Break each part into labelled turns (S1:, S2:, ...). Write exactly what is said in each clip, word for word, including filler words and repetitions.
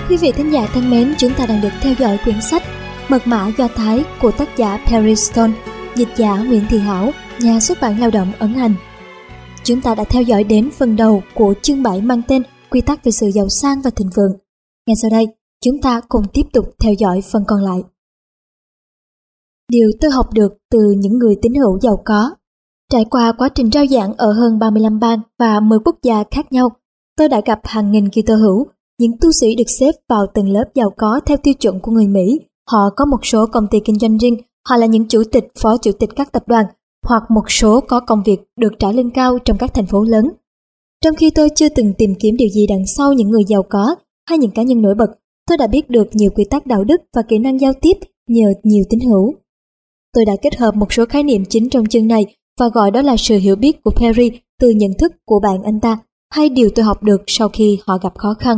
S1: Quý vị thính giả thân mến, chúng ta đang được theo dõi quyển sách Mật mã Do Thái của tác giả Perry Stone, dịch giả Nguyễn Thị Hảo, nhà xuất bản Lao động ấn hành. Chúng ta đã theo dõi đến phần đầu của chương bảy mang tên Quy tắc về sự giàu sang và thịnh vượng. Ngay sau đây, chúng ta cùng tiếp tục theo dõi phần còn lại. Điều tôi học được từ những người tín hữu giàu có. Trải qua quá trình rao giảng ở hơn ba mươi lăm bang và mười quốc gia khác nhau, tôi đã gặp hàng nghìn Kitô hữu, những tu sĩ được xếp vào từng lớp giàu có theo tiêu chuẩn của người Mỹ. Họ có một số công ty kinh doanh riêng, họ là những chủ tịch, phó chủ tịch các tập đoàn, hoặc một số có công việc được trả lương cao trong các thành phố lớn. Trong khi tôi chưa từng tìm kiếm điều gì đằng sau những người giàu có hay những cá nhân nổi bật, tôi đã biết được nhiều quy tắc đạo đức và kỹ năng giao tiếp nhờ nhiều tín hữu. Tôi đã kết hợp một số khái niệm chính trong chương này và gọi đó là sự hiểu biết của Perry từ nhận thức của bạn anh ta, hay điều tôi học được sau khi họ gặp khó khăn.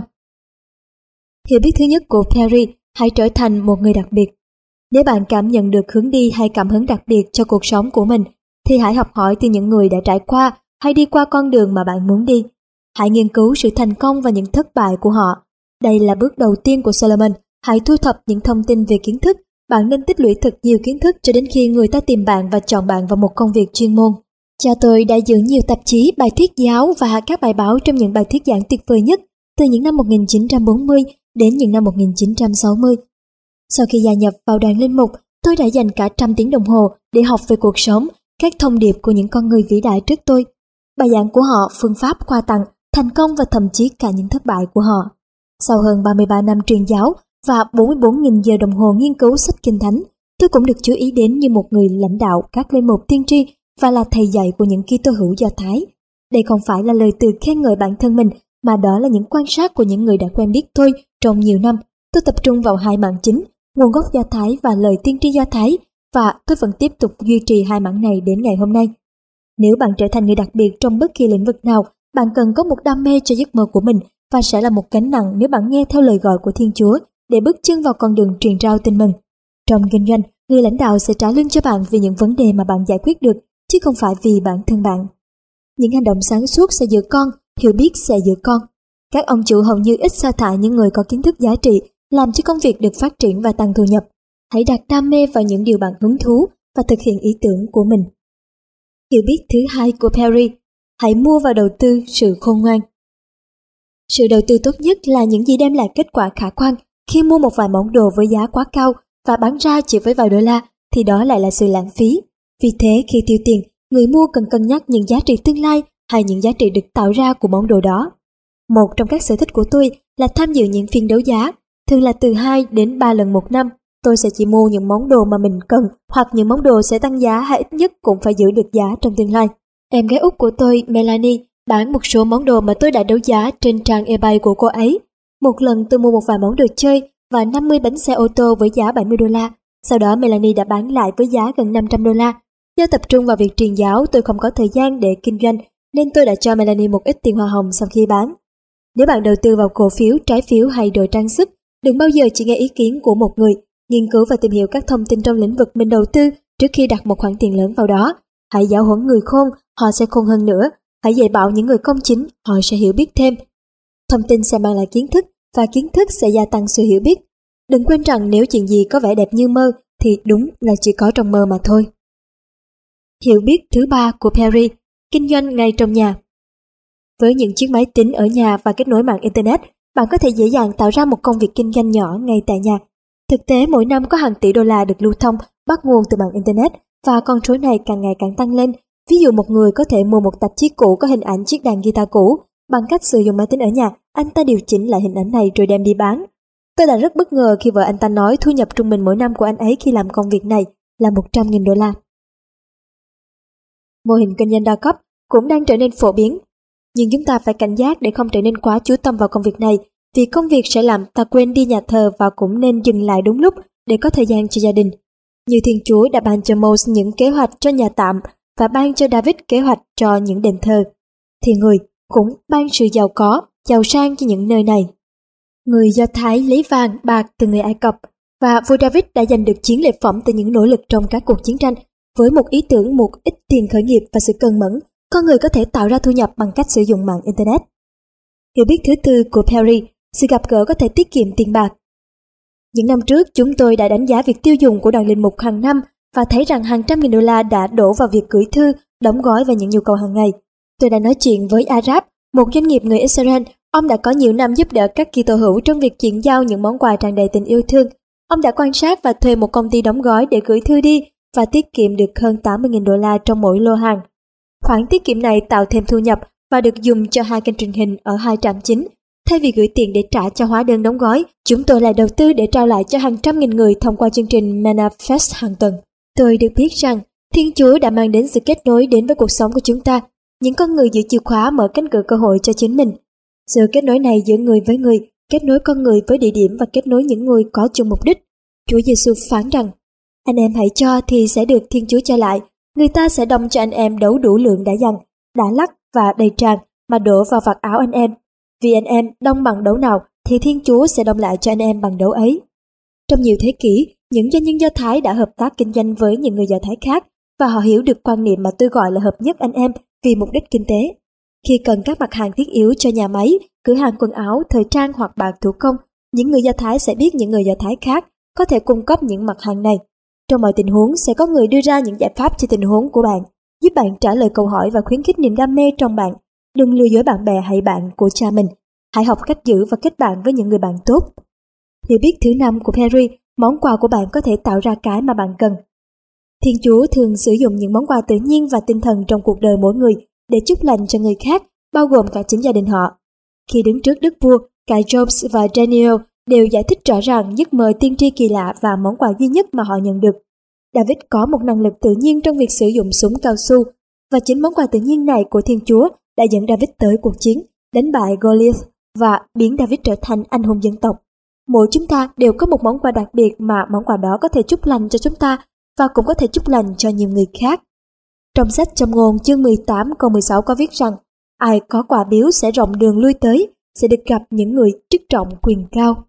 S1: Hiểu biết thứ nhất của Perry: hãy trở thành một người đặc biệt. Nếu bạn cảm nhận được hướng đi hay cảm hứng đặc biệt cho cuộc sống của mình, thì hãy học hỏi từ những người đã trải qua hay đi qua con đường mà bạn muốn đi. Hãy nghiên cứu sự thành công và những thất bại của họ. Đây là bước đầu tiên của Solomon. Hãy thu thập những thông tin về kiến thức. Bạn nên tích lũy thật nhiều kiến thức cho đến khi người ta tìm bạn và chọn bạn vào một công việc chuyên môn. Cha tôi đã giữ nhiều tạp chí, bài thuyết giáo và các bài báo trong những bài thuyết giảng tuyệt vời nhất từ những năm một nghìn chín trăm bốn mươi đến những năm một nghìn chín trăm sáu mươi. Sau khi gia nhập vào đoàn linh mục, tôi đã dành cả trăm tiếng đồng hồ để học về cuộc sống, các thông điệp của những con người vĩ đại trước tôi, bài giảng của họ, phương pháp quà tặng, thành công và thậm chí cả những thất bại của họ. Sau hơn ba mươi ba năm truyền giáo và bốn mươi bốn nghìn giờ đồng hồ nghiên cứu sách Kinh Thánh, tôi cũng được chú ý đến như một người lãnh đạo các linh mục tiên tri và là thầy dạy của những Kitô hữu Do Thái. Đây không phải là lời từ khen ngợi bản thân mình, mà đó là những quan sát của những người đã quen biết tôi trong nhiều năm. Tôi tập trung vào hai mảng chính, nguồn gốc Do Thái và lời tiên tri Do Thái, và tôi vẫn tiếp tục duy trì hai mảng này đến ngày hôm nay. Nếu bạn trở thành người đặc biệt trong bất kỳ lĩnh vực nào, bạn cần có một đam mê cho giấc mơ của mình và sẽ là một gánh nặng nếu bạn nghe theo lời gọi của Thiên Chúa để bước chân vào con đường truyền rao tin mừng. Trong kinh doanh, người lãnh đạo sẽ trả lương cho bạn vì những vấn đề mà bạn giải quyết được, chứ không phải vì bản thân bạn. Những hành động sáng suốt sẽ giữ con, hiểu biết sẽ giữ con. Các ông chủ hầu như ít sa thải những người có kiến thức giá trị, làm cho công việc được phát triển và tăng thu nhập. Hãy đặt đam mê vào những điều bạn hứng thú và thực hiện ý tưởng của mình. Hiểu biết thứ hai của Perry: hãy mua và đầu tư sự khôn ngoan. Sự đầu tư tốt nhất là những gì đem lại kết quả khả quan. Khi mua một vài món đồ với giá quá cao và bán ra chỉ với vài đô la, thì đó lại là sự lãng phí. Vì thế, khi tiêu tiền, người mua cần cân nhắc những giá trị tương lai hay những giá trị được tạo ra của món đồ đó. Một trong các sở thích của tôi là tham dự những phiên đấu giá, thường là từ hai đến ba lần một năm. Tôi sẽ chỉ mua những món đồ mà mình cần, hoặc những món đồ sẽ tăng giá hay ít nhất cũng phải giữ được giá trong tương lai. Em gái út của tôi, Melanie, bán một số món đồ mà tôi đã đấu giá trên trang eBay của cô ấy. Một lần tôi mua một vài món đồ chơi và năm mươi bánh xe ô tô với giá bảy mươi đô la. Sau đó Melanie đã bán lại với giá gần năm trăm đô la. Do tập trung vào việc truyền giáo, tôi không có thời gian để kinh doanh, nên tôi đã cho Melanie một ít tiền hoa hồng sau khi bán. Nếu bạn đầu tư vào cổ phiếu, trái phiếu hay đồ trang sức, đừng bao giờ chỉ nghe ý kiến của một người. Nghiên cứu và tìm hiểu các thông tin trong lĩnh vực mình đầu tư trước khi đặt một khoản tiền lớn vào đó. Hãy giáo huấn người khôn, họ sẽ khôn hơn nữa. Hãy dạy bảo những người công chính, họ sẽ hiểu biết thêm. Thông tin sẽ mang lại kiến thức, và kiến thức sẽ gia tăng sự hiểu biết. Đừng quên rằng nếu chuyện gì có vẻ đẹp như mơ, thì đúng là chỉ có trong mơ mà thôi. Hiểu biết thứ ba của Perry: kinh doanh ngay trong nhà. Với những chiếc máy tính ở nhà và kết nối mạng Internet, bạn có thể dễ dàng tạo ra một công việc kinh doanh nhỏ ngay tại nhà. Thực tế, mỗi năm có hàng tỷ đô la được lưu thông bắt nguồn từ mạng Internet, và con số này càng ngày càng tăng lên. Ví dụ, một người có thể mua một tạp chí cũ có hình ảnh chiếc đàn guitar cũ. Bằng cách sử dụng máy tính ở nhà, anh ta điều chỉnh lại hình ảnh này rồi đem đi bán. Tôi đã rất bất ngờ khi vợ anh ta nói thu nhập trung bình mỗi năm của anh ấy khi làm công việc này là một trăm nghìn đô la. Mô hình kinh doanh đa cấp cũng đang trở nên phổ biến, nhưng chúng ta phải cảnh giác để không trở nên quá chú tâm vào công việc này, vì công việc sẽ làm ta quên đi nhà thờ, và cũng nên dừng lại đúng lúc để có thời gian cho gia đình. Như Thiên Chúa đã ban cho Moses những kế hoạch cho nhà tạm và ban cho David kế hoạch cho những đền thờ, thì người cũng ban sự giàu có, giàu sang cho những nơi này. Người Do Thái lấy vàng, bạc từ người Ai Cập, và vua David đã giành được chiến lợi phẩm từ những nỗ lực trong các cuộc chiến tranh. Với một ý tưởng, một ít tiền khởi nghiệp và sự cần mẫn, con người có thể tạo ra thu nhập bằng cách sử dụng mạng Internet. Hiểu biết thứ tư của Perry: sự gặp gỡ có thể tiết kiệm tiền bạc. Những năm trước, chúng tôi đã đánh giá việc tiêu dùng của đoàn linh mục hàng năm và thấy rằng hàng trăm nghìn đô la đã đổ vào việc gửi thư, đóng gói và những nhu cầu hàng ngày. Tôi đã nói chuyện với Arab, một doanh nghiệp người Israel. Ông đã có nhiều năm giúp đỡ các Kitô hữu trong việc chuyển giao những món quà tràn đầy tình yêu thương. Ông đã quan sát và thuê một công ty đóng gói để gửi thư đi và tiết kiệm được hơn tám mươi nghìn đô la trong mỗi lô hàng. Khoản tiết kiệm này tạo thêm thu nhập và được dùng cho hai kênh truyền hình ở hai trạm chính. Thay vì gửi tiền để trả cho hóa đơn đóng gói, chúng tôi lại đầu tư để trao lại cho hàng trăm nghìn người thông qua chương trình Manifest hàng tuần. Tôi được biết rằng Thiên Chúa đã mang đến sự kết nối đến với cuộc sống của chúng ta. Những con người giữ chìa khóa mở cánh cửa cơ hội cho chính mình. Sự kết nối này giữa người với người, kết nối con người với địa điểm và kết nối những người có chung mục đích. Chúa Giêsu phán rằng, anh em hãy cho thì sẽ được Thiên Chúa cho lại. Người ta sẽ đong cho anh em đấu đủ lượng đã dằn, đã lắc và đầy tràn mà đổ vào vạt áo anh em. Vì anh em đong bằng đấu nào thì Thiên Chúa sẽ đong lại cho anh em bằng đấu ấy. Trong nhiều thế kỷ, những doanh nhân Do Thái đã hợp tác kinh doanh với những người Do Thái khác và họ hiểu được quan niệm mà tôi gọi là hợp nhất anh em vì mục đích kinh tế. Khi cần các mặt hàng thiết yếu cho nhà máy, cửa hàng quần áo, thời trang hoặc bạc thủ công, những người Do Thái sẽ biết những người Do Thái khác có thể cung cấp những mặt hàng này. Trong mọi tình huống sẽ có người đưa ra những giải pháp cho tình huống của bạn, giúp bạn trả lời câu hỏi và khuyến khích niềm đam mê trong bạn. Đừng lừa dối bạn bè hay bạn của cha mình. Hãy học cách giữ và kết bạn với những người bạn tốt. Hiểu biết thứ năm của Perry, món quà của bạn có thể tạo ra cái mà bạn cần. Thiên Chúa thường sử dụng những món quà tự nhiên và tinh thần trong cuộc đời mỗi người để chúc lành cho người khác, bao gồm cả chính gia đình họ. Khi đứng trước đức vua, cả Jobs và Daniel đều giải thích rõ ràng giấc mơ tiên tri kỳ lạ và món quà duy nhất mà họ nhận được. David có một năng lực tự nhiên trong việc sử dụng súng cao su, và chính món quà tự nhiên này của Thiên Chúa đã dẫn David tới cuộc chiến, đánh bại Goliath và biến David trở thành anh hùng dân tộc. Mỗi chúng ta đều có một món quà đặc biệt mà món quà đó có thể chúc lành cho chúng ta và cũng có thể chúc lành cho nhiều người khác. Trong sách Châm ngôn chương mười tám câu mười sáu có viết rằng, ai có quà biếu sẽ rộng đường lui tới, sẽ được gặp những người chức trọng quyền cao.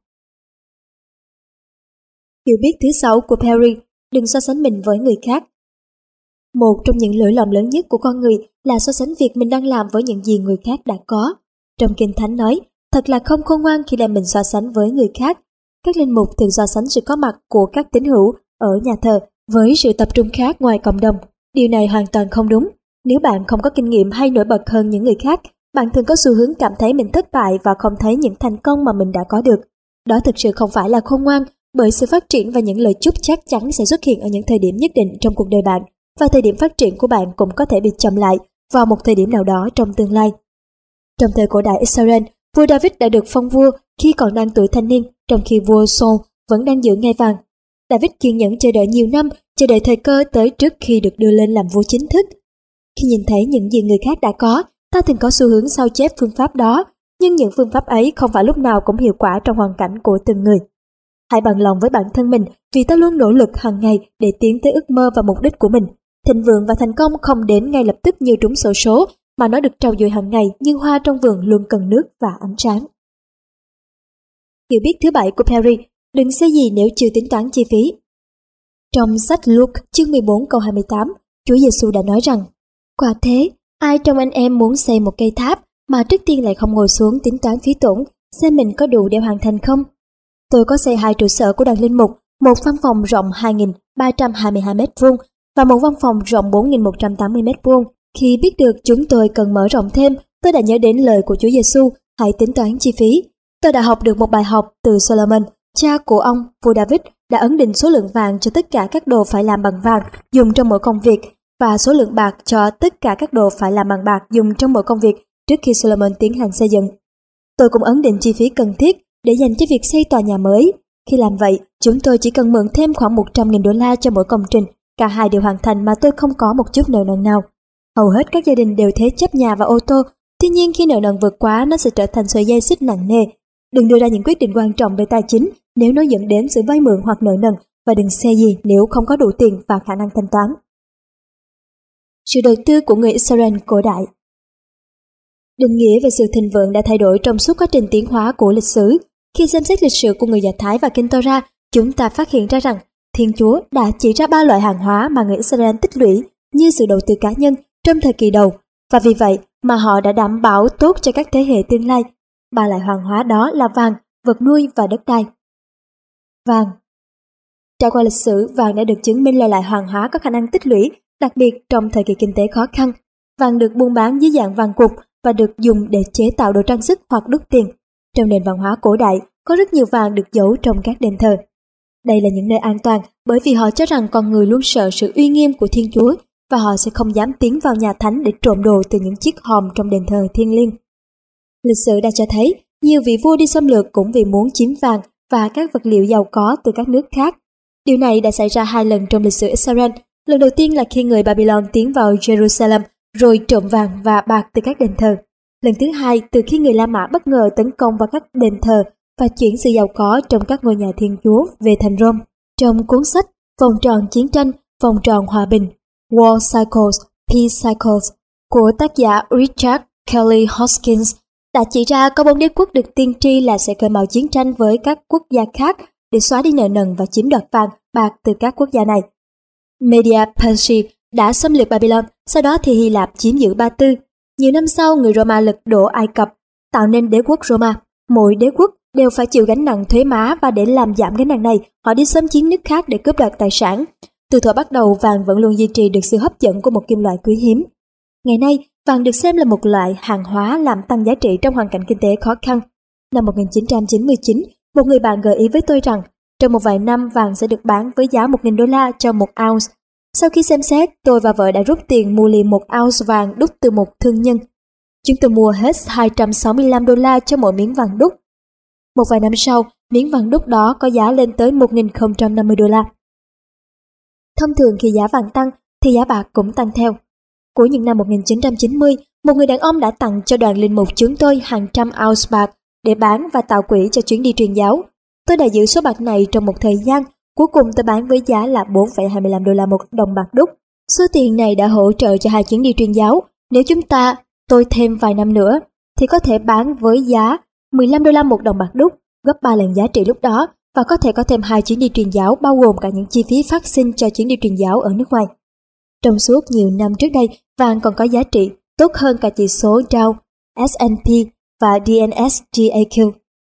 S1: Hiểu biết thứ sáu của Perry, đừng so sánh mình với người khác. Một trong những lỗi lầm lớn nhất của con người là so sánh việc mình đang làm với những gì người khác đã có. Trong Kinh Thánh nói, thật là không khôn ngoan khi đem mình so sánh với người khác. Các linh mục thường so sánh sự có mặt của các tín hữu ở nhà thờ với sự tập trung khác ngoài cộng đồng. Điều này hoàn toàn không đúng. Nếu bạn không có kinh nghiệm hay nổi bật hơn những người khác, bạn thường có xu hướng cảm thấy mình thất bại và không thấy những thành công mà mình đã có được. Đó thực sự không phải là khôn ngoan, bởi sự phát triển và những lời chúc chắc chắn sẽ xuất hiện ở những thời điểm nhất định trong cuộc đời bạn, và thời điểm phát triển của bạn cũng có thể bị chậm lại vào một thời điểm nào đó trong tương lai. Trong thời cổ đại Israel, vua David đã được phong vua khi còn đang tuổi thanh niên, trong khi vua Saul vẫn đang giữ ngai vàng. David kiên nhẫn chờ đợi nhiều năm, chờ đợi thời cơ tới trước khi được đưa lên làm vua chính thức. Khi nhìn thấy những gì người khác đã có, ta thường có xu hướng sao chép phương pháp đó, nhưng những phương pháp ấy không phải lúc nào cũng hiệu quả trong hoàn cảnh của từng người. Hãy bằng lòng với bản thân mình vì ta luôn nỗ lực hàng ngày để tiến tới ước mơ và mục đích của mình. Thịnh vượng và thành công không đến ngay lập tức như trúng xổ số, mà nó được trau dồi hàng ngày như hoa trong vườn luôn cần nước và ánh sáng. Hiểu biết thứ bảy của Perry, đừng xây gì nếu chưa tính toán chi phí. Trong sách Luke chương mười bốn câu hai mươi tám, Chúa Giêsu đã nói rằng, quả thế, ai trong anh em muốn xây một cây tháp mà trước tiên lại không ngồi xuống tính toán phí tổn, xem mình có đủ để hoàn thành không? Tôi có xây hai trụ sở của đoàn linh mục, một văn phòng rộng hai nghìn ba trăm hai mươi hai mét vuông và một văn phòng rộng bốn nghìn một trăm tám mươi mét vuông. Khi biết được chúng tôi cần mở rộng thêm, tôi đã nhớ đến lời của Chúa Giêsu, hãy tính toán chi phí. Tôi đã học được một bài học từ Solomon, cha của ông, vua David, đã ấn định số lượng vàng cho tất cả các đồ phải làm bằng vàng dùng trong mỗi công việc và số lượng bạc cho tất cả các đồ phải làm bằng bạc dùng trong mỗi công việc trước khi Solomon tiến hành xây dựng. Tôi cũng ấn định chi phí cần thiết để dành cho việc xây tòa nhà mới. Khi làm vậy, chúng tôi chỉ cần mượn thêm khoảng một trăm nghìn đô la cho mỗi công trình. Cả hai đều hoàn thành mà tôi không có một chút nợ nần nào. Hầu hết các gia đình đều thế chấp nhà và ô tô. Tuy nhiên khi nợ nần vượt quá, nó sẽ trở thành sợi dây xích nặng nề. Đừng đưa ra những quyết định quan trọng về tài chính nếu nó dẫn đến sự vay mượn hoặc nợ nần, và đừng xe gì nếu không có đủ tiền và khả năng thanh toán. Sự đầu tư của người Israel cổ đại. Định nghĩa về sự thịnh vượng đã thay đổi trong suốt quá trình tiến hóa của lịch sử. Khi xem xét lịch sử của người Do Thái và Kinh Torah, chúng ta phát hiện ra rằng Thiên Chúa đã chỉ ra ba loại hàng hóa mà người Israel tích lũy như sự đầu tư cá nhân trong thời kỳ đầu, và vì vậy mà họ đã đảm bảo tốt cho các thế hệ tương lai. ba loại hàng hóa đó là vàng, vật nuôi và đất đai. Vàng. Trải qua lịch sử, vàng đã được chứng minh là loại hàng hóa có khả năng tích lũy, đặc biệt trong thời kỳ kinh tế khó khăn. Vàng được buôn bán dưới dạng vàng cục và được dùng để chế tạo đồ trang sức hoặc đúc tiền. Trong nền văn hóa cổ đại, có rất nhiều vàng được giấu trong các đền thờ. Đây là những nơi an toàn bởi vì họ cho rằng con người luôn sợ sự uy nghiêm của Thiên Chúa và họ sẽ không dám tiến vào nhà thánh để trộm đồ từ những chiếc hòm trong đền thờ thiêng liêng. Lịch sử đã cho thấy nhiều vị vua đi xâm lược cũng vì muốn chiếm vàng và các vật liệu giàu có từ các nước khác. Điều này đã xảy ra hai lần trong lịch sử Israel. Lần đầu tiên là khi người Babylon tiến vào Jerusalem rồi trộm vàng và bạc từ các đền thờ. Lần thứ hai từ khi người La Mã bất ngờ tấn công vào các đền thờ và chuyển sự giàu có trong các ngôi nhà Thiên Chúa về thành Rome. Trong cuốn sách Vòng tròn chiến tranh, vòng tròn hòa bình, War Cycles, Peace Cycles của tác giả Richard Kelly Hoskins đã chỉ ra có bốn đế quốc được tiên tri là sẽ khởi mào chiến tranh với các quốc gia khác để xóa đi nợ nần và chiếm đoạt vàng, bạc từ các quốc gia này. Media Persia đã xâm lược Babylon, sau đó thì Hy Lạp chiếm giữ Ba Tư. Nhiều năm sau, người Roma lật đổ Ai Cập, tạo nên đế quốc Roma. Mỗi đế quốc đều phải chịu gánh nặng thuế má và để làm giảm gánh nặng này, họ đi xâm chiếm nước khác để cướp đoạt tài sản. Từ thuở bắt đầu, vàng vẫn luôn duy trì được sự hấp dẫn của một kim loại quý hiếm. Ngày nay, vàng được xem là một loại hàng hóa làm tăng giá trị trong hoàn cảnh kinh tế khó khăn. Năm một nghìn chín trăm chín mươi chín, một người bạn gợi ý với tôi rằng trong một vài năm vàng sẽ được bán với giá một nghìn đô la cho một ounce. Sau khi xem xét, tôi và vợ đã rút tiền mua liền một ounce vàng đúc từ một thương nhân. Chúng tôi mua hết hai trăm sáu mươi lăm đô la cho mỗi miếng vàng đúc. Một vài năm sau, miếng vàng đúc đó có giá lên tới một nghìn không trăm năm mươi đô la. Thông thường khi giá vàng tăng, thì giá bạc cũng tăng theo. Cuối những năm một nghìn chín trăm chín mươi, một người đàn ông đã tặng cho đoàn linh mục chúng tôi hàng trăm ounce bạc để bán và tạo quỹ cho chuyến đi truyền giáo. Tôi đã giữ số bạc này trong một thời gian, cuối cùng tôi bán với giá là bốn phẩy hai mươi lăm đô la một đồng bạc đúc. Số tiền này đã hỗ trợ cho hai chuyến đi truyền giáo. Nếu chúng ta tôi thêm vài năm nữa, thì có thể bán với giá mười lăm đô la một đồng bạc đúc, gấp ba lần giá trị lúc đó, và có thể có thêm hai chuyến đi truyền giáo bao gồm cả những chi phí phát sinh cho chuyến đi truyền giáo ở nước ngoài. Trong suốt nhiều năm trước đây, vàng còn có giá trị tốt hơn cả chỉ số Dow, S and P và D N S G A Q.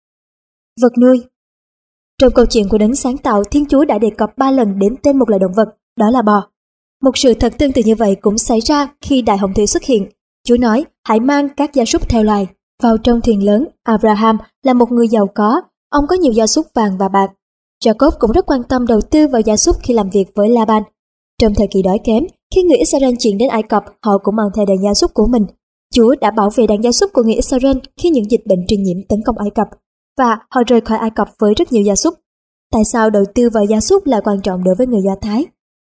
S1: Vật nuôi. Trong câu chuyện của đấng sáng tạo, Thiên Chúa đã đề cập ba lần đến tên một loài động vật, đó là bò. Một sự thật tương tự như vậy cũng xảy ra khi đại hồng thủy xuất hiện. Chúa nói, hãy mang các gia súc theo loài vào trong thuyền lớn. Abraham là một người giàu có, ông có nhiều gia súc vàng và bạc. Jacob cũng rất quan tâm đầu tư vào gia súc khi làm việc với Laban. Trong thời kỳ đói kém, khi người Israel chuyển đến Ai Cập, họ cũng mang theo đàn gia súc của mình. Chúa đã bảo vệ đàn gia súc của người Israel khi những dịch bệnh truyền nhiễm tấn công Ai Cập, và họ rời khỏi Ai Cập với rất nhiều gia súc. Tại sao đầu tư vào gia súc là quan trọng đối với người Do Thái?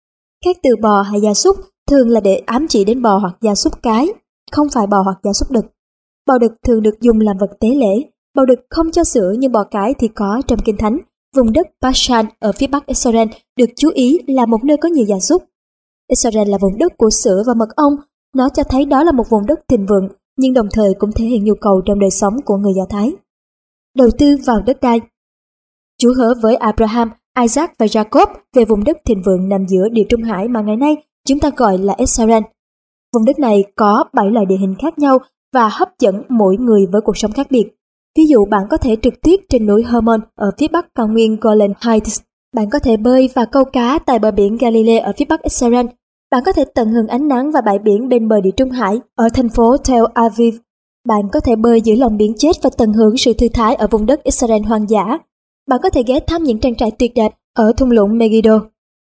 S1: Các từ bò hay gia súc thường là để ám chỉ đến bò hoặc gia súc cái, không phải bò hoặc gia súc đực. Bò đực thường được dùng làm vật tế lễ. Bò đực không cho sữa nhưng bò cái thì có trong Kinh Thánh. Vùng đất Bashan ở phía bắc Israel được chú ý là một nơi có nhiều gia súc. Israel là vùng đất của sữa và mật ong. Nó cho thấy đó là một vùng đất thịnh vượng, nhưng đồng thời cũng thể hiện nhu cầu trong đời sống của người Do Thái. Đầu tư vào đất đai. Chúa hứa với Abraham, Isaac và Jacob về vùng đất thịnh vượng nằm giữa Địa Trung Hải mà ngày nay chúng ta gọi là Israel. Vùng đất này có bảy loại địa hình khác nhau và hấp dẫn mỗi người với cuộc sống khác biệt. Ví dụ bạn có thể trượt tuyết trên núi Hermon ở phía bắc cao nguyên Golan Heights. Bạn có thể bơi và câu cá tại bờ biển Galilee ở phía bắc Israel. Bạn có thể tận hưởng ánh nắng và bãi biển bên bờ Địa Trung Hải ở thành phố Tel Aviv. Bạn có thể bơi giữa lòng biển chết và tận hưởng sự thư thái ở vùng đất Israel hoang dã. Bạn có thể ghé thăm những trang trại tuyệt đẹp ở thung lũng Megiddo.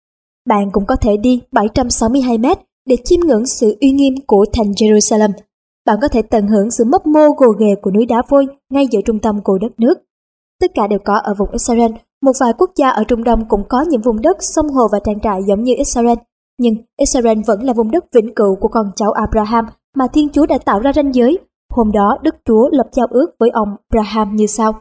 S1: Bạn cũng có thể đi bảy trăm sáu mươi hai mét để chiêm ngưỡng sự uy nghiêm của thành Jerusalem. Bạn có thể tận hưởng sự mấp mô gồ ghề của núi đá vôi ngay giữa trung tâm của đất nước. Tất cả đều có ở vùng Israel. Một vài quốc gia ở Trung Đông cũng có những vùng đất, sông hồ và trang trại giống như Israel. Nhưng Israel vẫn là vùng đất vĩnh cửu của con cháu Abraham mà Thiên Chúa đã tạo ra ranh giới. Hôm đó Đức Chúa lập giao ước với ông Abraham như sau.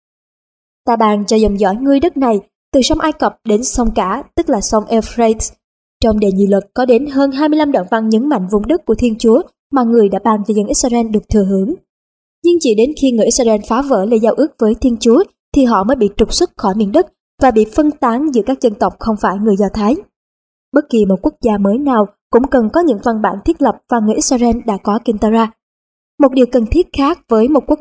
S1: Ta ban cho dòng dõi ngươi đất này, từ sông Ai Cập đến sông Cả, tức là sông Euphrates. Trong đề Nhị Luật có đến hơn hai mươi lăm đoạn văn nhấn mạnh vùng đất của Thiên Chúa mà người đã ban cho dân Israel được thừa hưởng. Nhưng chỉ đến khi người Israel phá vỡ lời giao ước với Thiên Chúa thì họ mới bị trục xuất khỏi miền đất và bị phân tán giữa các dân tộc không phải người Do Thái. Bất kỳ một quốc gia mới nào cũng cần có những văn bản thiết lập và người Israel đã có Kinh Torah. Một điều cần thiết khác với một quốc gia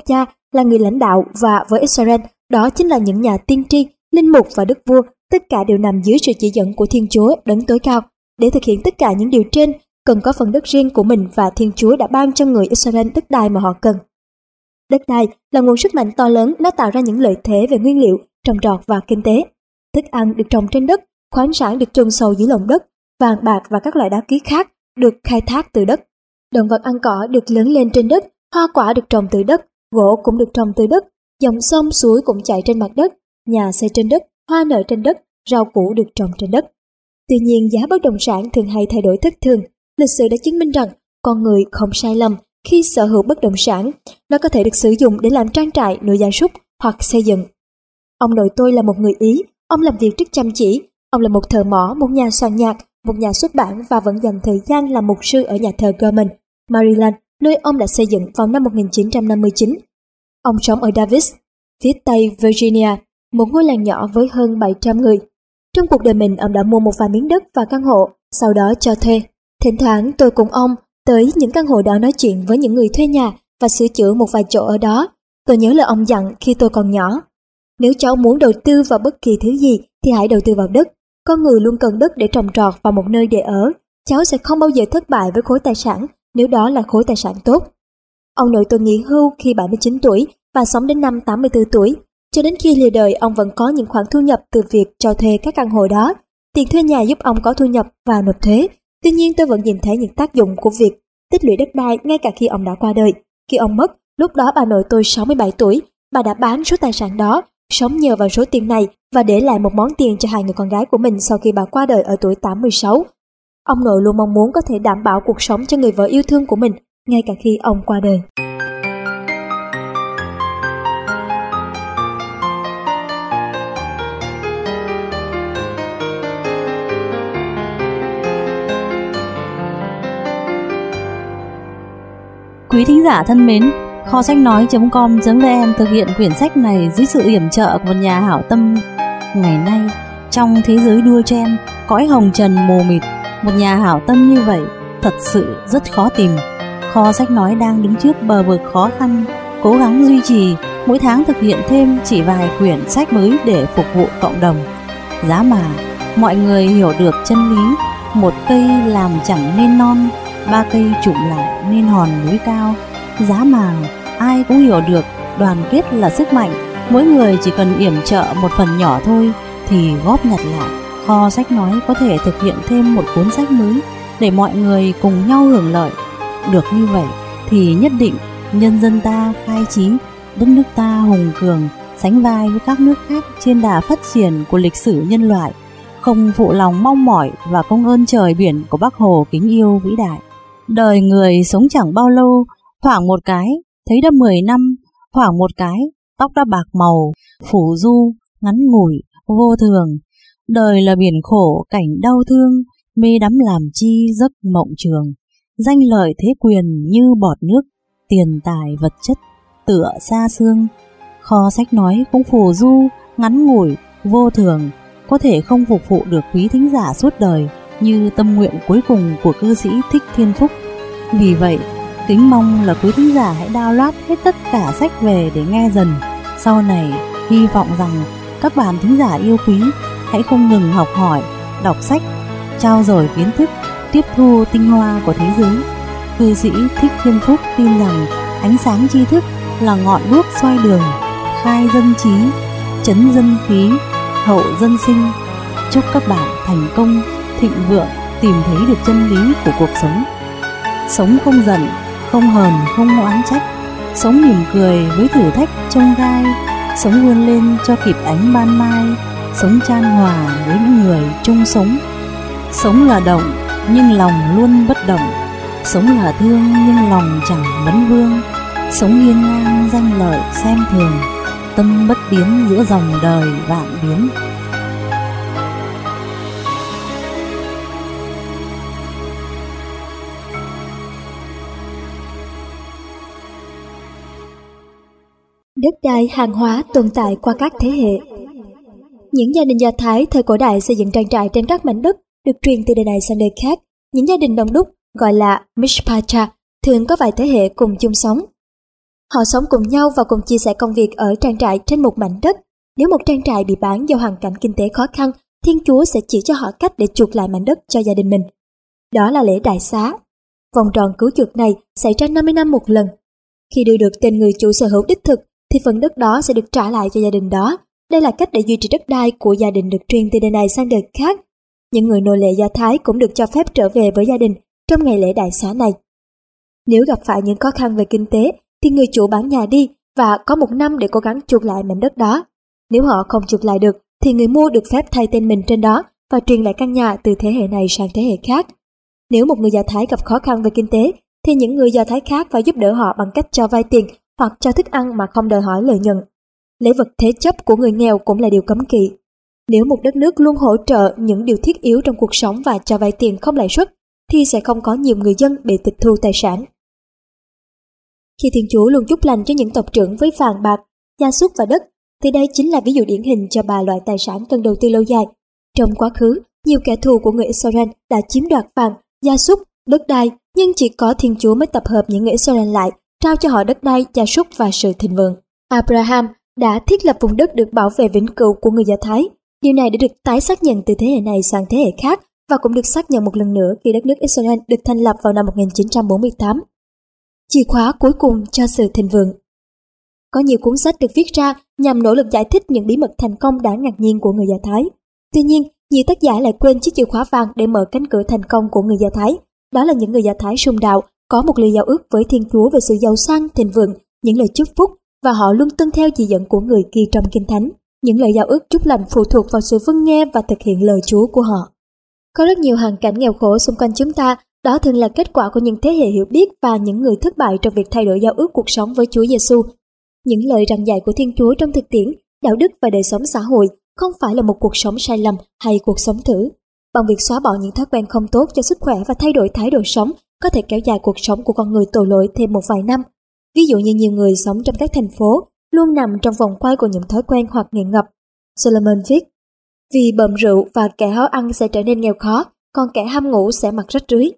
S1: là người lãnh đạo, và với Israel, đó chính là những nhà tiên tri, linh mục và đức vua, tất cả đều nằm dưới sự chỉ dẫn của Thiên Chúa đấng tối cao. Để thực hiện tất cả những điều trên, cần có phần đất riêng của mình, và Thiên Chúa đã ban cho người Israel đất đai mà họ cần. Đất đai là nguồn sức mạnh to lớn, nó tạo ra những lợi thế về nguyên liệu, trồng trọt và kinh tế. Thức ăn được trồng trên đất, khoáng sản được chôn sâu dưới lòng đất, vàng bạc và các loại đá quý khác được khai thác từ đất. Động vật ăn cỏ được lớn lên trên đất, hoa quả được trồng từ đất, gỗ cũng được trồng từ đất, dòng sông suối cũng chảy trên mặt đất, nhà xây trên đất, hoa nở trên đất, rau củ được trồng trên đất. Tuy nhiên, giá bất động sản thường hay thay đổi thất thường. Lịch sử đã chứng minh rằng con người không sai lầm khi sở hữu bất động sản. Nó có thể được sử dụng để làm trang trại, nuôi gia súc hoặc xây dựng. Ông nội tôi là một người Ý. Ông làm việc rất chăm chỉ. Ông là một thợ mỏ, một nhà soạn nhạc, một nhà xuất bản, và vẫn dành thời gian làm mục sư ở nhà thờ Gorman, Maryland, nơi ông đã xây dựng vào năm một nghìn chín trăm năm mươi chín. Ông sống ở Davis, phía tây Virginia, một ngôi làng nhỏ với hơn bảy trăm người. Trong cuộc đời mình, ông đã mua một vài miếng đất và căn hộ, sau đó cho thuê. Thỉnh thoảng tôi cùng ông tới những căn hộ đó nói chuyện với những người thuê nhà và sửa chữa một vài chỗ ở đó. Tôi nhớ lời ông dặn khi tôi còn nhỏ: nếu cháu muốn đầu tư vào bất kỳ thứ gì thì hãy đầu tư vào đất. Con người luôn cần đất để trồng trọt và một nơi để ở. Cháu sẽ không bao giờ thất bại với khối tài sản nếu đó là khối tài sản tốt. Ông nội tôi nghỉ hưu khi bảy mươi chín tuổi và sống đến năm tám mươi tư tuổi. Cho đến khi lìa đời, ông vẫn có những khoản thu nhập từ việc cho thuê các căn hộ đó. Tiền thuê nhà giúp ông có thu nhập và nộp thuế. Tuy nhiên, tôi vẫn nhìn thấy những tác dụng của việc tích lũy đất đai ngay cả khi ông đã qua đời. Khi ông mất, lúc đó bà nội tôi sáu mươi bảy tuổi, bà đã bán số tài sản đó, sống nhờ vào số tiền này và để lại một món tiền cho hai người con gái của mình sau khi bà qua đời ở tuổi tám mươi sáu. Ông nội luôn mong muốn có thể đảm bảo cuộc sống cho người vợ yêu thương của mình ngay cả khi ông qua đời.
S2: Quý thính giả thân mến, kho sách nói chấm com chấm vn thực hiện quyển sách này dưới sự yểm trợ của một nhà hảo tâm. Ngày nay, trong thế giới đua chen, cõi hồng trần mù mịt, một nhà hảo tâm như vậy thật sự rất khó tìm. Kho sách nói đang đứng trước bờ vực khó khăn, cố gắng duy trì, mỗi tháng thực hiện thêm chỉ vài quyển sách mới để phục vụ cộng đồng. Giá mà mọi người hiểu được chân lý, một cây làm chẳng nên non, ba cây chụm lại nên hòn núi cao. Giá mà ai cũng hiểu được đoàn kết là sức mạnh, mỗi người chỉ cần yểm trợ một phần nhỏ thôi thì góp nhặt lại, kho sách nói có thể thực hiện thêm một cuốn sách mới để mọi người cùng nhau hưởng lợi. Được như vậy thì nhất định nhân dân ta khai trí, đất nước ta hùng cường, sánh vai với các nước khác trên đà phát triển của lịch sử nhân loại, không phụ lòng mong mỏi và công ơn trời biển của Bác Hồ kính yêu vĩ đại. Đời người sống chẳng bao lâu, thoảng một cái thấy đã mười năm, thoảng một cái tóc đã bạc màu, phủ du, ngắn ngủi, vô thường. Đời là biển khổ, cảnh đau thương, mê đắm làm chi giấc mộng trường. Danh lợi thế quyền như bọt nước, tiền tài vật chất tựa xa xương. Kho sách nói cũng phù du, ngắn ngủi, vô thường, có thể không phục vụ được quý thính giả suốt đời như tâm nguyện cuối cùng của cư sĩ Thích Thiên Phúc. Vì vậy, kính mong là quý thính giả hãy download hết tất cả sách về để nghe dần. Sau này, hy vọng rằng các bạn thính giả yêu quý hãy không ngừng học hỏi, đọc sách, trao dồi kiến thức, tiếp thu tinh hoa của thế giới. Cư sĩ Thích Thiên Phúc tin rằng ánh sáng tri thức là ngọn đuốc soi đường, khai dân trí, chấn dân khí, hậu dân sinh. Chúc các bạn thành công, thịnh vượng, tìm thấy được chân lý của cuộc sống. Sống không giận, không hờn, không oán trách, sống mỉm cười với thử thách chông gai, sống vươn lên cho kịp ánh ban mai, sống chan hòa với những người chung sống. Sống là động nhưng lòng luôn bất động, sống là thương nhưng lòng chẳng vấn vương, sống hiên ngang danh lợi xem thường, tâm bất biến giữa dòng đời vạn biến.
S1: Đất đai hàng hóa tồn tại qua các thế hệ. Những gia đình Do Thái thời cổ đại xây dựng trang trại trên các mảnh đất được truyền từ đời này sang đời khác. Những gia đình đông đúc gọi là mishpacha thường có vài thế hệ cùng chung sống. Họ sống cùng nhau và cùng chia sẻ công việc ở trang trại trên một mảnh đất. Nếu một trang trại bị bán do hoàn cảnh kinh tế khó khăn, Thiên Chúa sẽ chỉ cho họ cách để chuộc lại mảnh đất cho gia đình mình. Đó là lễ đại xá. Vòng tròn cứu chuộc này xảy ra năm mươi năm một lần. Khi đưa được tên người chủ sở hữu đích thực, thì phần đất đó sẽ được trả lại cho gia đình đó. Đây là cách để duy trì đất đai của gia đình được truyền từ đời này sang đời khác. Những người nô lệ Do Thái cũng được cho phép trở về với gia đình trong ngày lễ đại xá này. Nếu gặp phải những khó khăn về kinh tế, thì người chủ bán nhà đi và có một năm để cố gắng chuộc lại mảnh đất đó. Nếu họ không chuộc lại được, thì người mua được phép thay tên mình trên đó và truyền lại căn nhà từ thế hệ này sang thế hệ khác. Nếu một người Do Thái gặp khó khăn về kinh tế, thì những người Do Thái khác phải giúp đỡ họ bằng cách cho vay tiền hoặc cho thức ăn mà không đòi hỏi lợi nhuận. Lấy vật thế chấp của người nghèo cũng là điều cấm kỵ. Nếu một đất nước luôn hỗ trợ những điều thiết yếu trong cuộc sống và cho vay tiền không lãi suất, thì sẽ không có nhiều người dân bị tịch thu tài sản. Khi Thiên Chúa luôn chúc lành cho những tộc trưởng với vàng bạc, gia súc và đất, thì đây chính là ví dụ điển hình cho ba loại tài sản cần đầu tư lâu dài. Trong quá khứ, nhiều kẻ thù của người Israel đã chiếm đoạt vàng, gia súc, đất đai, nhưng chỉ có Thiên Chúa mới tập hợp những người Israel lại, trao cho họ đất đai, gia súc và sự thịnh vượng. Abraham đã thiết lập vùng đất được bảo vệ vĩnh cửu của người Do Thái. Điều này đã được tái xác nhận từ thế hệ này sang thế hệ khác và cũng được xác nhận một lần nữa khi đất nước Israel được thành lập vào năm một nghìn chín trăm bốn mươi tám. Chìa khóa cuối cùng cho sự thịnh vượng. Có nhiều cuốn sách được viết ra nhằm nỗ lực giải thích những bí mật thành công đáng ngạc nhiên của người Do Thái. Tuy nhiên, nhiều tác giả lại quên chiếc chìa khóa vàng để mở cánh cửa thành công của người Do Thái. Đó là những người Do Thái sùng đạo, có một lời giao ước với Thiên Chúa về sự giàu sang, thịnh vượng, những lời chúc phúc, và họ luôn tuân theo chỉ dẫn của người ghi trong Kinh Thánh. Những lời giao ước chúc lành phụ thuộc vào sự vâng nghe và thực hiện lời Chúa của họ. Có rất nhiều hoàn cảnh nghèo khổ xung quanh chúng ta, đó thường là kết quả của những thế hệ hiểu biết và những người thất bại trong việc thay đổi giao ước cuộc sống với Chúa Giêsu. Những lời răn dạy của Thiên Chúa trong thực tiễn, đạo đức và đời sống xã hội không phải là một cuộc sống sai lầm hay cuộc sống thử. Bằng việc xóa bỏ những thói quen không tốt cho sức khỏe và thay đổi thái độ sống, có thể kéo dài cuộc sống của con người tội lỗi thêm một vài năm. Ví dụ như nhiều người sống trong các thành phố luôn nằm trong vòng quay của những thói quen hoặc nghiện ngập. Solomon viết, vì bợm rượu và kẻ háo ăn sẽ trở nên nghèo khó, còn kẻ ham ngủ sẽ mặc rách rưới.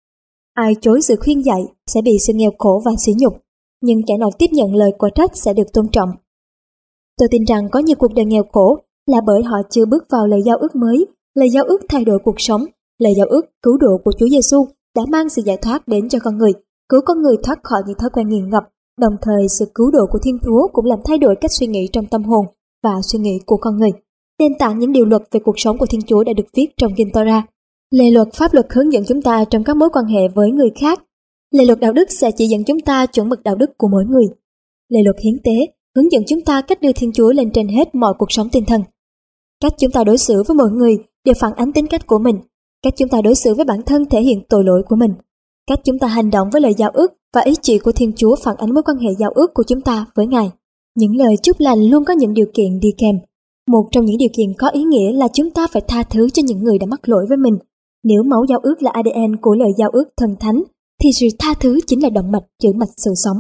S1: Ai chối sự khuyên dạy sẽ bị sự nghèo khổ và sỉ nhục, nhưng kẻ nào tiếp nhận lời quả trách sẽ được tôn trọng. Tôi tin rằng có nhiều cuộc đời nghèo khổ là bởi họ chưa bước vào lời giao ước mới, lời giao ước thay đổi cuộc sống, lời giao ước cứu độ của Chúa Giêsu đã mang sự giải thoát đến cho con người, cứu con người thoát khỏi những thói quen nghiện ngập. Đồng thời, sự cứu độ của Thiên Chúa cũng làm thay đổi cách suy nghĩ trong tâm hồn và suy nghĩ của con người. Nền tảng những điều luật về cuộc sống của Thiên Chúa đã được viết trong Kinh Torah. Lề luật pháp luật hướng dẫn chúng ta trong các mối quan hệ với người khác. Lề luật đạo đức sẽ chỉ dẫn chúng ta chuẩn mực đạo đức của mỗi người. Lề luật hiến tế hướng dẫn chúng ta cách đưa Thiên Chúa lên trên hết mọi cuộc sống tinh thần. Cách chúng ta đối xử với mọi người đều phản ánh tính cách của mình. Cách chúng ta đối xử với bản thân thể hiện tội lỗi của mình. Cách chúng ta hành động với lời giao ước và ý chỉ của Thiên Chúa phản ánh mối quan hệ giao ước của chúng ta với Ngài. Những lời chúc lành luôn có những điều kiện đi kèm. Một trong những điều kiện có ý nghĩa là chúng ta phải tha thứ cho những người đã mắc lỗi với mình. Nếu máu giao ước là a đê en của lời giao ước thần thánh, thì sự tha thứ chính là động mạch giữ mạch sự sống.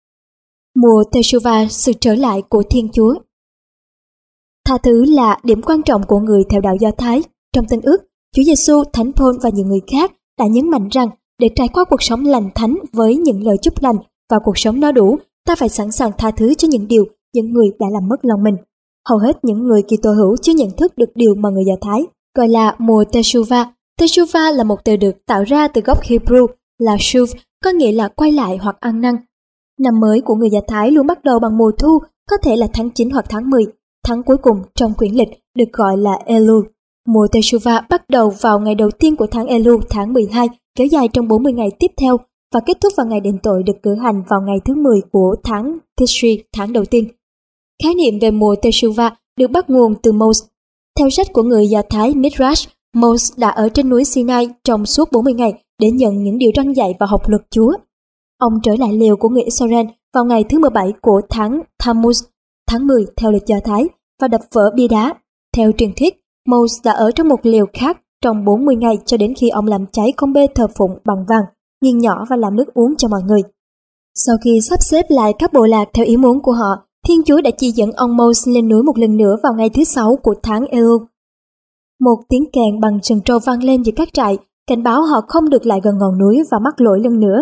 S1: Mùa Teshuvah, sự trở lại của Thiên Chúa. Tha thứ là điểm quan trọng của người theo đạo Do Thái. Trong Tân Ước, Chúa Giêsu, Thánh Paul và nhiều người khác đã nhấn mạnh rằng để trải qua cuộc sống lành thánh với những lời chúc lành và cuộc sống no đủ, ta phải sẵn sàng tha thứ cho những điều những người đã làm mất lòng mình. Hầu hết những người Kitô hữu chưa nhận thức được điều mà người Do Thái gọi là mùa Teshuvah. Teshuvah là một từ được tạo ra từ gốc Hebrew là shuv, có nghĩa là quay lại hoặc ăn năn. Năm mới của người Do Thái luôn bắt đầu bằng mùa thu, có thể là tháng chín hoặc tháng mười. Tháng cuối cùng trong quyển lịch được gọi là Elul. Mùa Teshuvah bắt đầu vào ngày đầu tiên của tháng Elul, tháng mười hai, kéo dài trong bốn mươi ngày tiếp theo và kết thúc vào ngày đền tội được cử hành vào ngày thứ mười của tháng Tishri, tháng đầu tiên. Khái niệm về mùa Teshuvah được bắt nguồn từ Moses. Theo sách của người Do Thái Midrash, Moses đã ở trên núi Sinai trong suốt bốn mươi ngày để nhận những điều răn dạy và học luật Chúa. Ông trở lại lều của người Israel vào ngày thứ mười bảy của tháng Tammuz, tháng mười theo lịch Do Thái, và đập vỡ bia đá. Theo truyền thuyết, Moses đã ở trong một lều khác trong bốn mươi ngày cho đến khi ông làm cháy con bê thờ phụng bằng vàng, nghiền nhỏ và làm nước uống cho mọi người. Sau khi sắp xếp lại các bộ lạc theo ý muốn của họ, Thiên Chúa đã chỉ dẫn ông Moses lên núi một lần nữa vào ngày thứ sáu của tháng Elul. Một tiếng kèn bằng sừng trâu vang lên giữa các trại, cảnh báo họ không được lại gần ngọn núi và mắc lỗi lần nữa.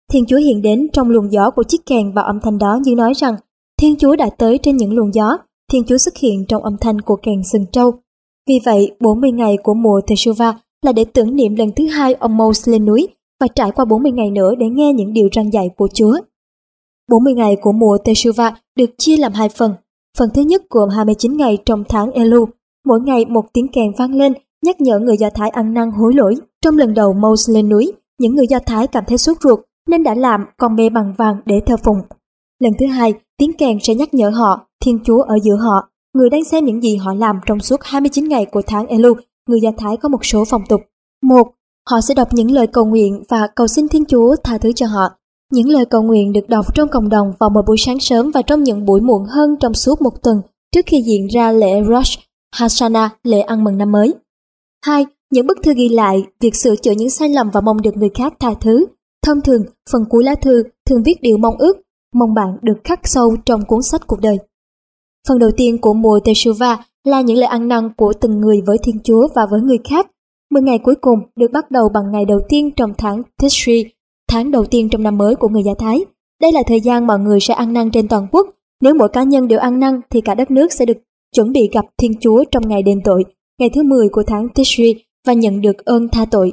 S1: Thiên Chúa hiện đến trong luồng gió của chiếc kèn và âm thanh đó như nói rằng Thiên Chúa đã tới trên những luồng gió. Thiên Chúa xuất hiện trong âm thanh của kèn sừng trâu. Vì vậy, bốn mươi ngày của mùa Teshuvah là để tưởng niệm lần thứ hai ông Moses lên núi và trải qua bốn mươi ngày nữa để nghe những điều răn dạy của Chúa. bốn mươi ngày của mùa Teshuvah được chia làm hai phần. Phần thứ nhất gồm hai mươi chín ngày trong tháng Elu. Mỗi ngày một tiếng kèn vang lên nhắc nhở người Do Thái ăn năn hối lỗi. Trong lần đầu Moses lên núi, những người Do Thái cảm thấy sốt ruột nên đã làm con bê bằng vàng để thờ phụng. Lần thứ hai, tiếng kèn sẽ nhắc nhở họ Thiên Chúa ở giữa họ. Người đang xem những gì họ làm trong suốt hai mươi chín ngày của tháng Elu. Người Do Thái có một số phong tục. Một, họ sẽ đọc những lời cầu nguyện và cầu xin Thiên Chúa tha thứ cho họ. Những lời cầu nguyện được đọc trong cộng đồng vào một buổi sáng sớm và trong những buổi muộn hơn trong suốt một tuần trước khi diễn ra lễ Rosh Hashanah, lễ ăn mừng năm mới. Hai, những bức thư ghi lại việc sửa chữa những sai lầm và mong được người khác tha thứ. Thông thường, phần cuối lá thư thường viết điều mong ước, mong bạn được khắc sâu trong cuốn sách cuộc đời. Phần đầu tiên của mùa Teshuvah là những lời ăn năn của từng người với Thiên Chúa và với người khác. Mười ngày cuối cùng được bắt đầu bằng ngày đầu tiên trong tháng Tishri, tháng đầu tiên trong năm mới của người Do Thái. Đây là thời gian mọi người sẽ ăn năn trên toàn quốc. Nếu mỗi cá nhân đều ăn năn thì cả đất nước sẽ được chuẩn bị gặp Thiên Chúa trong ngày đền tội, ngày thứ mười của tháng Tishri và nhận được ơn tha tội.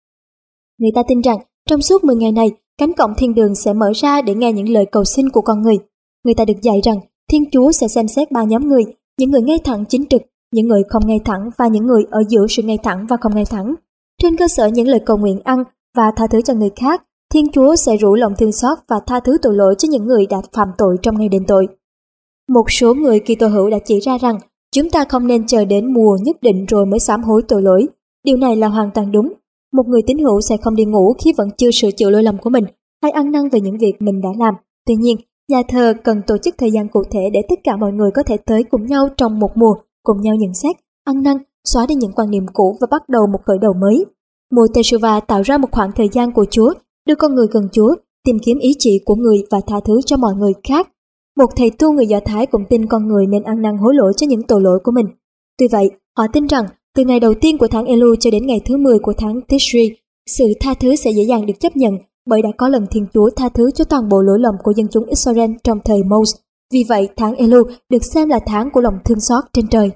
S1: Người ta tin rằng trong suốt mười ngày này, cánh cổng thiên đường sẽ mở ra để nghe những lời cầu xin của con người. Người ta được dạy rằng Thiên Chúa sẽ xem xét ba nhóm người, những người ngay thẳng chính trực, những người không ngay thẳng và những người ở giữa sự ngay thẳng và không ngay thẳng. Trên cơ sở những lời cầu nguyện ăn và tha thứ cho người khác, Thiên Chúa sẽ rủ lòng thương xót và tha thứ tội lỗi cho những người đã phạm tội trong ngày đền tội. Một số người Kitô hữu đã chỉ ra rằng chúng ta không nên chờ đến mùa nhất định rồi mới sám hối tội lỗi. Điều này là hoàn toàn đúng. Một người tín hữu sẽ không đi ngủ khi vẫn chưa sửa chữa lỗi lầm của mình hay ăn năn về những việc mình đã làm. Tuy nhiên, nhà thờ cần tổ chức thời gian cụ thể để tất cả mọi người có thể tới cùng nhau trong một mùa, cùng nhau nhận xét, ăn năn, xóa đi những quan niệm cũ và bắt đầu một khởi đầu mới. Mùa Teshuvah tạo ra một khoảng thời gian của Chúa, đưa con người gần Chúa, tìm kiếm ý chỉ của người và tha thứ cho mọi người khác. Một thầy tu người Do Thái cũng tin con người nên ăn năn hối lỗi cho những tội lỗi của mình. Tuy vậy, họ tin rằng từ ngày đầu tiên của tháng Elu cho đến ngày thứ mười của tháng Tishri, sự tha thứ sẽ dễ dàng được chấp nhận bởi đã có lần Thiên Chúa tha thứ cho toàn bộ lỗi lầm của dân chúng Israel trong thời Moses. Vì vậy, tháng Elu được xem là tháng của lòng thương xót trên trời.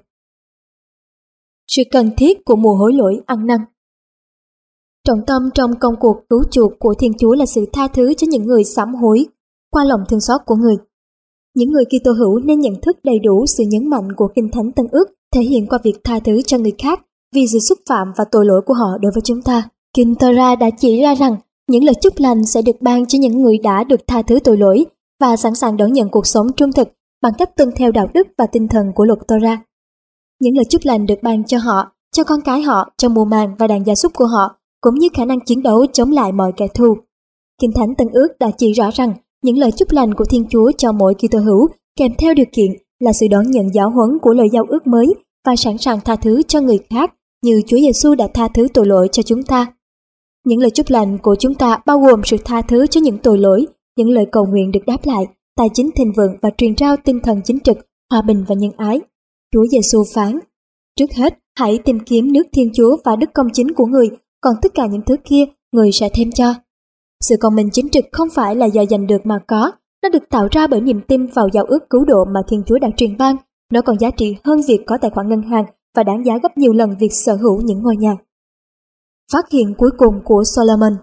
S1: Sự cần thiết của mùa hối lỗi ăn năn. Trọng tâm trong công cuộc cứu chuộc của Thiên Chúa là sự tha thứ cho những người sám hối qua lòng thương xót của người. Những người Kitô hữu nên nhận thức đầy đủ sự nhấn mạnh của Kinh Thánh Tân Ước thể hiện qua việc tha thứ cho người khác vì sự xúc phạm và tội lỗi của họ đối với chúng ta. Kinh Torah đã chỉ ra rằng những lời chúc lành sẽ được ban cho những người đã được tha thứ tội lỗi và sẵn sàng đón nhận cuộc sống trung thực bằng cách tuân theo đạo đức và tinh thần của luật Torah. Những lời chúc lành được ban cho họ, cho con cái họ, cho mùa màng và đàn gia súc của họ, cũng như khả năng chiến đấu chống lại mọi kẻ thù. Kinh Thánh Tân Ước đã chỉ rõ rằng những lời chúc lành của Thiên Chúa cho mỗi Kitô hữu kèm theo điều kiện là sự đón nhận giáo huấn của lời giao ước mới và sẵn sàng tha thứ cho người khác như Chúa Giêsu đã tha thứ tội lỗi cho chúng ta. Những lời chúc lành của chúng ta bao gồm sự tha thứ cho những tội lỗi, những lời cầu nguyện được đáp lại, tài chính thịnh vượng và truyền rao tinh thần chính trực, hòa bình và nhân ái. Chúa Giêsu phán: trước hết, hãy tìm kiếm nước Thiên Chúa và đức công chính của người, còn tất cả những thứ kia người sẽ thêm cho. Sự công minh chính trực không phải là do giành được mà có, nó được tạo ra bởi niềm tin vào giao ước cứu độ mà Thiên Chúa đã truyền ban. Nó còn giá trị hơn việc có tài khoản ngân hàng và đáng giá gấp nhiều lần việc sở hữu những ngôi nhà. Phát hiện cuối cùng của Solomon.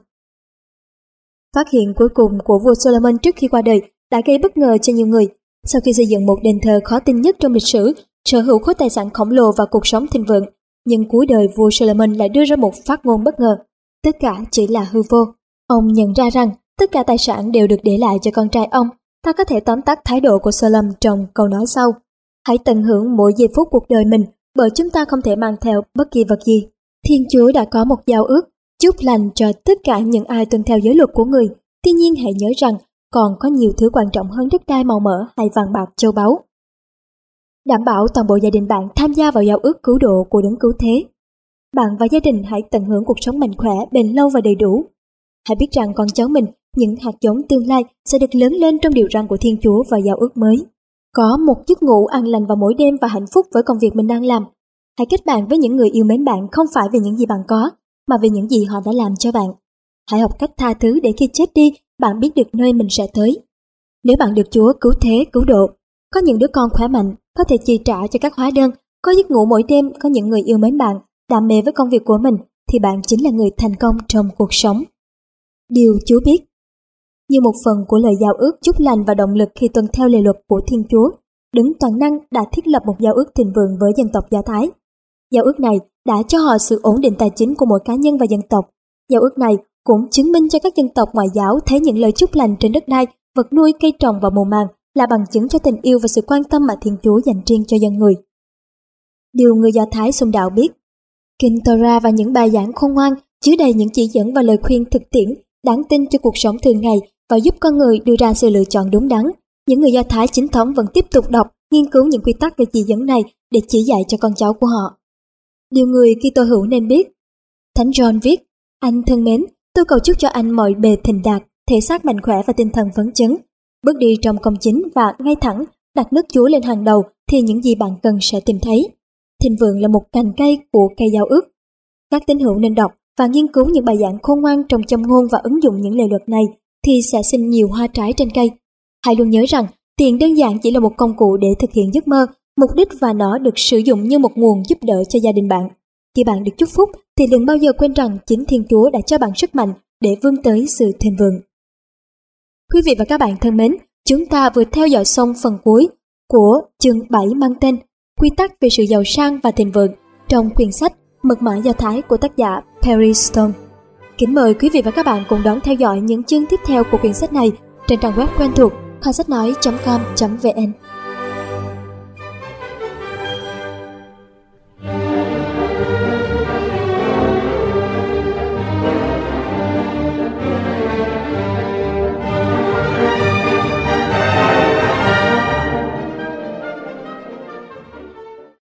S1: Phát hiện cuối cùng của vua Solomon trước khi qua đời đã gây bất ngờ cho nhiều người. Sau khi xây dựng một đền thờ khó tin nhất trong lịch sử, sở hữu khối tài sản khổng lồ và cuộc sống thịnh vượng, nhưng cuối đời vua Solomon lại đưa ra một phát ngôn bất ngờ. Tất cả chỉ là hư vô. Ông nhận ra rằng tất cả tài sản đều được để lại cho con trai ông. Ta có thể tóm tắt thái độ của Solomon trong câu nói sau: hãy tận hưởng mỗi giây phút cuộc đời mình, bởi chúng ta không thể mang theo bất kỳ vật gì. Thiên Chúa đã có một giao ước chúc lành cho tất cả những ai tuân theo giới luật của người. Tuy nhiên hãy nhớ rằng còn có nhiều thứ quan trọng hơn đất đai màu mỡ hay vàng bạc châu báu. Đảm bảo toàn bộ gia đình bạn tham gia vào giao ước cứu độ của đấng cứu thế. Bạn và gia đình hãy tận hưởng cuộc sống mạnh khỏe, bền lâu và đầy đủ. Hãy biết rằng con cháu mình, những hạt giống tương lai sẽ được lớn lên trong điều răn của Thiên Chúa và giao ước mới. Có một giấc ngủ an lành vào mỗi đêm và hạnh phúc với công việc mình đang làm. Hãy kết bạn với những người yêu mến bạn không phải vì những gì bạn có, mà vì những gì họ đã làm cho bạn. Hãy học cách tha thứ để khi chết đi, bạn biết được nơi mình sẽ tới. Nếu bạn được Chúa cứu thế, cứu độ, có những đứa con khỏe mạnh, có thể chi trả cho các hóa đơn, có giấc ngủ mỗi đêm, có những người yêu mến bạn, đam mê với công việc của mình, thì bạn chính là người thành công trong cuộc sống. Điều Chúa biết. Như một phần của lời giao ước chúc lành và động lực khi tuân theo lề luật của Thiên Chúa, Đấng toàn năng đã thiết lập một giao ước thịnh vượng với dân tộc Do Thái. Giao ước này đã cho họ sự ổn định tài chính của mỗi cá nhân và dân tộc. Giao ước này cũng chứng minh cho các dân tộc ngoại giáo thấy những lời chúc lành trên đất đai, vật nuôi, cây trồng và mùa màng là bằng chứng cho tình yêu và sự quan tâm mà Thiên Chúa dành riêng cho dân người. Điều người Do Thái xung đạo biết. Kinh Torah và những bài giảng khôn ngoan chứa đầy những chỉ dẫn và lời khuyên thực tiễn đáng tin cho cuộc sống thường ngày và giúp con người đưa ra sự lựa chọn đúng đắn. Những người Do Thái chính thống vẫn tiếp tục đọc, nghiên cứu những quy tắc về chỉ dẫn này để chỉ dạy cho con cháu của họ. Điều người Kitô hữu nên biết. Thánh John viết: Anh thân mến, tôi cầu chúc cho anh mọi bề thịnh đạt, thể xác mạnh khỏe và tinh thần phấn chấn. Bước đi trong công chính và ngay thẳng, đặt nước Chúa lên hàng đầu thì những gì bạn cần sẽ tìm thấy. Thịnh vượng là một cành cây của cây giao ước. Các tín hữu nên đọc và nghiên cứu những bài giảng khôn ngoan trong châm ngôn và ứng dụng những lề luật này thì sẽ sinh nhiều hoa trái trên cây. Hãy luôn nhớ rằng tiền đơn giản chỉ là một công cụ để thực hiện giấc mơ, mục đích và nó được sử dụng như một nguồn giúp đỡ cho gia đình bạn. Khi bạn được chúc phúc thì đừng bao giờ quên rằng chính Thiên Chúa đã cho bạn sức mạnh để vươn tới sự thịnh vượng. Quý vị và các bạn thân mến, chúng ta vừa theo dõi xong phần cuối của chương bảy mang tên Quy tắc về sự giàu sang và thịnh vượng trong quyển sách Mật mã Do Thái của tác giả Perry Stone. Kính mời quý vị và các bạn cùng đón theo dõi những chương tiếp theo của quyển sách này trên trang web quen thuộc kho sách nói chấm com chấm vn.